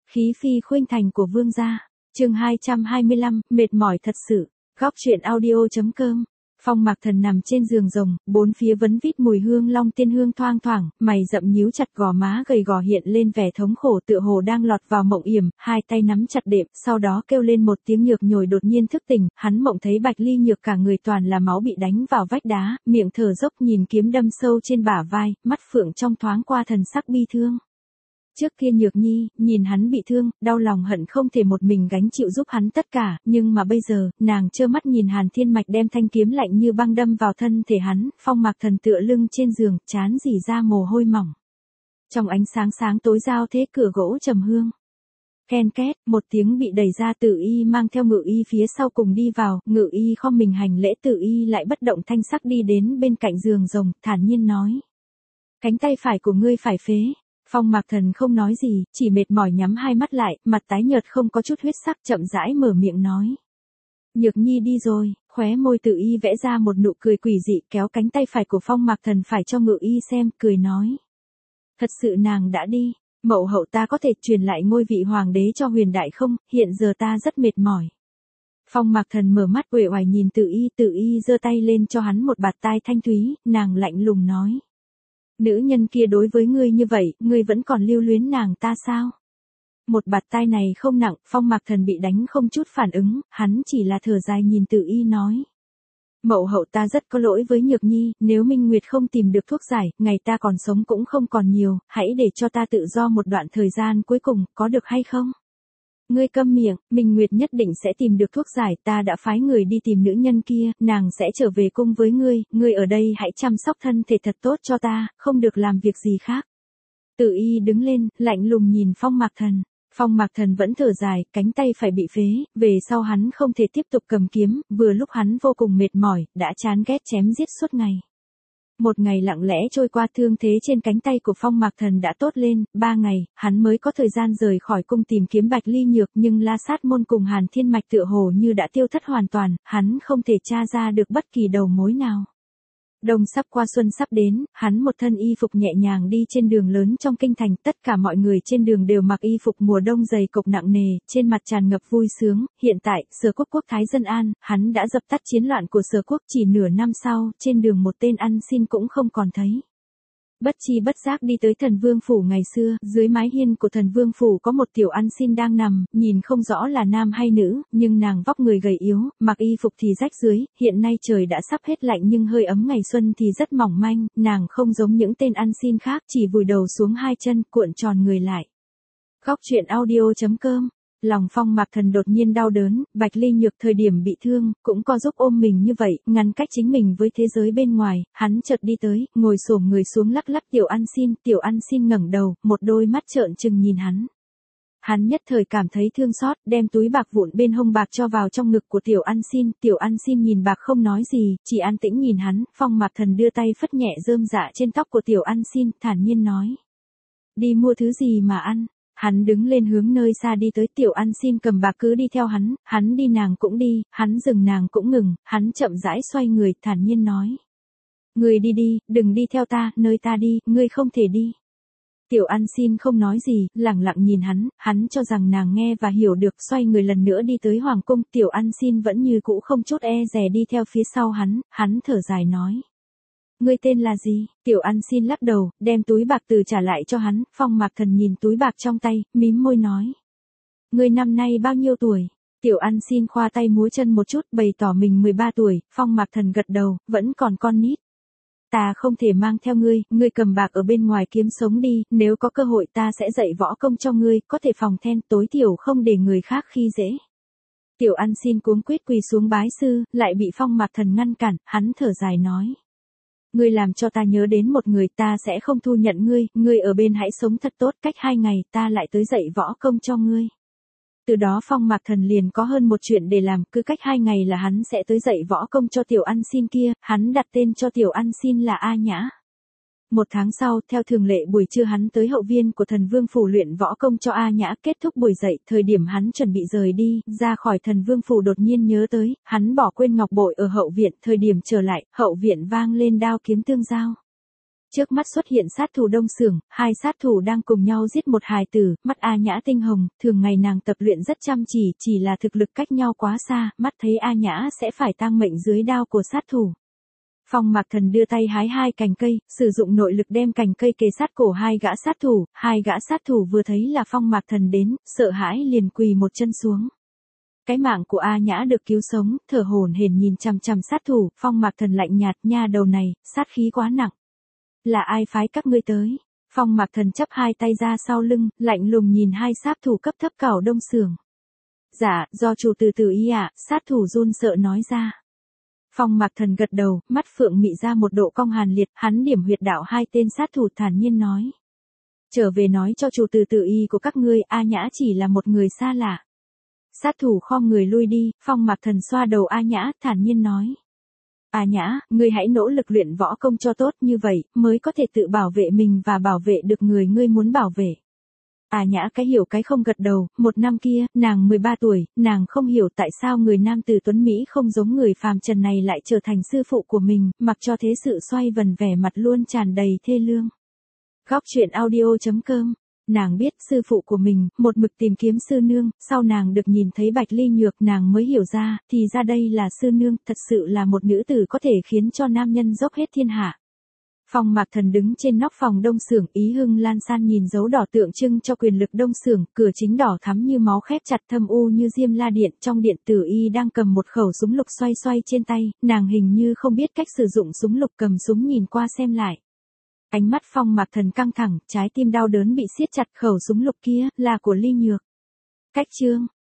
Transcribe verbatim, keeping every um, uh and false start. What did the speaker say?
Khí phi khuynh thành của vương gia. Chương hai trăm hai mươi lăm, mệt mỏi thật sự. Góc truyện audio.com. Phong Mạc Thần nằm trên giường rồng, bốn phía vấn vít mùi hương long tiên hương thoang thoảng, mày rậm nhíu chặt, gò má gầy gò hiện lên vẻ thống khổ, tựa hồ đang lọt vào mộng yểm, hai tay nắm chặt đệm, sau đó kêu lên một tiếng nhược nhồi, đột nhiên thức tỉnh. Hắn mộng thấy Bạch Ly Nhược cả người toàn là máu bị đánh vào vách đá, miệng thở dốc, nhìn kiếm đâm sâu trên bả vai, mắt phượng trong thoáng qua thần sắc bi thương. Trước kia Nhược Nhi, nhìn hắn bị thương, đau lòng hận không thể một mình gánh chịu giúp hắn tất cả, nhưng mà bây giờ, nàng trơ mắt nhìn Hàn Thiên Mạch đem thanh kiếm lạnh như băng đâm vào thân thể hắn. Phong Mạc Thần tựa lưng trên giường, trán rỉ ra mồ hôi mỏng. Trong ánh sáng sáng tối giao thế, cửa gỗ trầm hương. Ken két, một tiếng bị đẩy ra, Tử Y mang theo Ngự Y phía sau cùng đi vào. Ngự Y khom mình hành lễ, Tử Y lại bất động thanh sắc đi đến bên cạnh giường rồng, thản nhiên nói: cánh tay phải của ngươi phải phế. Phong Mạc Thần không nói gì, chỉ mệt mỏi nhắm hai mắt lại, mặt tái nhợt không có chút huyết sắc, chậm rãi mở miệng nói: Nhược Nhi đi rồi. Khóe môi Tử Y vẽ ra một nụ cười quỷ dị, kéo cánh tay phải của Phong Mạc Thần phải cho Ngự Y xem, cười nói: thật sự nàng đã đi. Mậu hậu, ta có thể truyền lại ngôi vị hoàng đế cho Huyền Đại không? Hiện giờ ta rất mệt mỏi. Phong Mạc Thần mở mắt uể oải nhìn Tử Y, Tử Y giơ tay lên cho hắn một bạt tai thanh thúy, nàng lạnh lùng nói: nữ nhân kia đối với ngươi như vậy, ngươi vẫn còn lưu luyến nàng ta sao? Một bạt tai này không nặng, Phong Mạc Thần bị đánh không chút phản ứng, hắn chỉ là thở dài nhìn Tử Y nói: mậu hậu, ta rất có lỗi với Nhược Nhi, nếu Minh Nguyệt không tìm được thuốc giải, ngày ta còn sống cũng không còn nhiều, hãy để cho ta tự do một đoạn thời gian cuối cùng, có được hay không? Ngươi câm miệng, Minh Nguyệt nhất định sẽ tìm được thuốc giải, ta đã phái người đi tìm nữ nhân kia, nàng sẽ trở về cung với ngươi, ngươi ở đây hãy chăm sóc thân thể thật tốt cho ta, không được làm việc gì khác. Tử Y đứng lên, lạnh lùng nhìn Phong Mạc Thần. Phong Mạc Thần vẫn thở dài, cánh tay phải bị phế, về sau hắn không thể tiếp tục cầm kiếm, vừa lúc hắn vô cùng mệt mỏi, đã chán ghét chém giết suốt ngày. Một ngày lặng lẽ trôi qua, thương thế trên cánh tay của Phong Mạc Thần đã tốt lên, ba ngày, hắn mới có thời gian rời khỏi cung tìm kiếm Bạch Ly Nhược, nhưng La Sát Môn cùng Hàn Thiên Mạch tựa hồ như đã tiêu thất hoàn toàn, hắn không thể tra ra được bất kỳ đầu mối nào. Đông sắp qua xuân sắp đến, hắn một thân y phục nhẹ nhàng đi trên đường lớn trong kinh thành, tất cả mọi người trên đường đều mặc y phục mùa đông dày cộc nặng nề, trên mặt tràn ngập vui sướng. Hiện tại, Sở Quốc quốc thái dân an, hắn đã dập tắt chiến loạn của Sở Quốc, chỉ nửa năm sau, trên đường một tên ăn xin cũng không còn thấy. Bất chi bất giác đi tới Thần Vương phủ ngày xưa, dưới mái hiên của Thần Vương phủ có một tiểu ăn xin đang nằm, nhìn không rõ là nam hay nữ, nhưng nàng vóc người gầy yếu, mặc y phục thì rách dưới, hiện nay trời đã sắp hết lạnh nhưng hơi ấm ngày xuân thì rất mỏng manh, nàng không giống những tên ăn xin khác, chỉ vùi đầu xuống hai chân, cuộn tròn người lại. Góc truyện audio.com. Lòng Phong Mạc Thần đột nhiên đau đớn, Bạch Ly Nhược thời điểm bị thương, cũng co giúp ôm mình như vậy, ngăn cách chính mình với thế giới bên ngoài, hắn chợt đi tới, ngồi xổm người xuống lắc lắc tiểu ăn xin, tiểu ăn xin ngẩng đầu, một đôi mắt trợn trừng nhìn hắn. Hắn nhất thời cảm thấy thương xót, đem túi bạc vụn bên hông bạc cho vào trong ngực của tiểu ăn xin, tiểu ăn xin nhìn bạc không nói gì, chỉ an tĩnh nhìn hắn. Phong Mạc Thần đưa tay phất nhẹ rơm rạ trên tóc của tiểu ăn xin, thản nhiên nói: đi mua thứ gì mà ăn. Hắn đứng lên hướng nơi xa đi tới, tiểu ăn xin cầm bạc cứ đi theo hắn, hắn đi nàng cũng đi, hắn dừng nàng cũng ngừng, hắn chậm rãi xoay người, thản nhiên nói: ngươi đi đi, đừng đi theo ta, nơi ta đi, ngươi không thể đi. Tiểu ăn xin không nói gì, lặng lặng nhìn hắn, hắn cho rằng nàng nghe và hiểu được, xoay người lần nữa đi tới hoàng cung, tiểu ăn xin vẫn như cũ không chút e dè đi theo phía sau hắn, hắn thở dài nói: ngươi tên là gì? Tiểu ăn xin lắc đầu, đem túi bạc từ trả lại cho hắn. Phong Mạc Thần nhìn túi bạc trong tay, mím môi nói: ngươi năm nay bao nhiêu tuổi? Tiểu ăn xin khoa tay múa chân một chút, bày tỏ mình mười ba tuổi. Phong Mạc Thần gật đầu, vẫn còn con nít. Ta không thể mang theo ngươi, ngươi cầm bạc ở bên ngoài kiếm sống đi, nếu có cơ hội ta sẽ dạy võ công cho ngươi, có thể phòng then, tối thiểu không để người khác khi dễ. Tiểu ăn xin cuống quýt quỳ xuống bái sư, lại bị Phong Mạc Thần ngăn cản, hắn thở dài nói: ngươi làm cho ta nhớ đến một người, ta sẽ không thu nhận ngươi, ngươi ở bên hãy sống thật tốt, cách hai ngày ta lại tới dạy võ công cho ngươi. Từ đó Phong Mạc Thần liền có hơn một chuyện để làm, cứ cách hai ngày là hắn sẽ tới dạy võ công cho tiểu ăn xin kia, hắn đặt tên cho tiểu ăn xin là A Nhã. Một tháng sau, theo thường lệ buổi trưa hắn tới hậu viên của Thần Vương phủ luyện võ công cho A Nhã, kết thúc buổi dạy, thời điểm hắn chuẩn bị rời đi, ra khỏi Thần Vương phủ đột nhiên nhớ tới, hắn bỏ quên ngọc bội ở hậu viện, thời điểm trở lại, hậu viện vang lên đao kiếm tương giao. Trước mắt xuất hiện sát thủ Đông Xưởng, hai sát thủ đang cùng nhau giết một hài tử, mắt A Nhã tinh hồng, thường ngày nàng tập luyện rất chăm chỉ, chỉ là thực lực cách nhau quá xa, mắt thấy A Nhã sẽ phải tang mệnh dưới đao của sát thủ. Phong Mạc Thần đưa tay hái hai cành cây, sử dụng nội lực đem cành cây kề sát cổ hai gã sát thủ, hai gã sát thủ vừa thấy là Phong Mạc Thần đến, sợ hãi liền quỳ một chân xuống. Cái mạng của A Nhã được cứu sống, thở hổn hển nhìn chằm chằm sát thủ, Phong Mạc Thần lạnh nhạt, nha đầu này, sát khí quá nặng. Là ai phái các ngươi tới? Phong Mạc Thần chắp hai tay ra sau lưng, lạnh lùng nhìn hai sát thủ cấp thấp cảo Đông Xưởng. Dạ, do chủ từ từ ý ạ, sát thủ run sợ nói ra. Phong Mạc Thần gật đầu, mắt phượng mị ra một độ cong hàn liệt, hắn điểm huyệt đạo hai tên sát thủ thản nhiên nói. Trở về nói cho chủ từ tự y của các ngươi, A Nhã chỉ là một người xa lạ. Sát thủ khom người lui đi, Phong Mạc Thần xoa đầu A Nhã, thản nhiên nói. A Nhã, ngươi hãy nỗ lực luyện võ công cho tốt, như vậy, mới có thể tự bảo vệ mình và bảo vệ được người ngươi muốn bảo vệ. A Nhã cái hiểu cái không gật đầu, một năm kia, nàng mười ba tuổi, nàng không hiểu tại sao người nam tử tuấn Mỹ không giống người phàm trần này lại trở thành sư phụ của mình, mặc cho thế sự xoay vần vẻ mặt luôn tràn đầy thê lương. Góc truyện audio chấm com. Nàng biết sư phụ của mình, một mực tìm kiếm sư nương, sau nàng được nhìn thấy Bạch Ly Nhược nàng mới hiểu ra, thì ra đây là sư nương, thật sự là một nữ tử có thể khiến cho nam nhân dốc hết thiên hạ. Phong Mạc Thần đứng trên nóc phòng Đông Xưởng, ý hưng lan san nhìn dấu đỏ tượng trưng cho quyền lực Đông Xưởng, cửa chính đỏ thắm như máu khép chặt thâm u như diêm la điện, trong điện tử y đang cầm một khẩu súng lục xoay xoay trên tay, nàng hình như không biết cách sử dụng súng lục, cầm súng nhìn qua xem lại. Ánh mắt Phong Mạc Thần căng thẳng, trái tim đau đớn bị siết chặt, khẩu súng lục kia, là của Ly Nhược. Cách chương.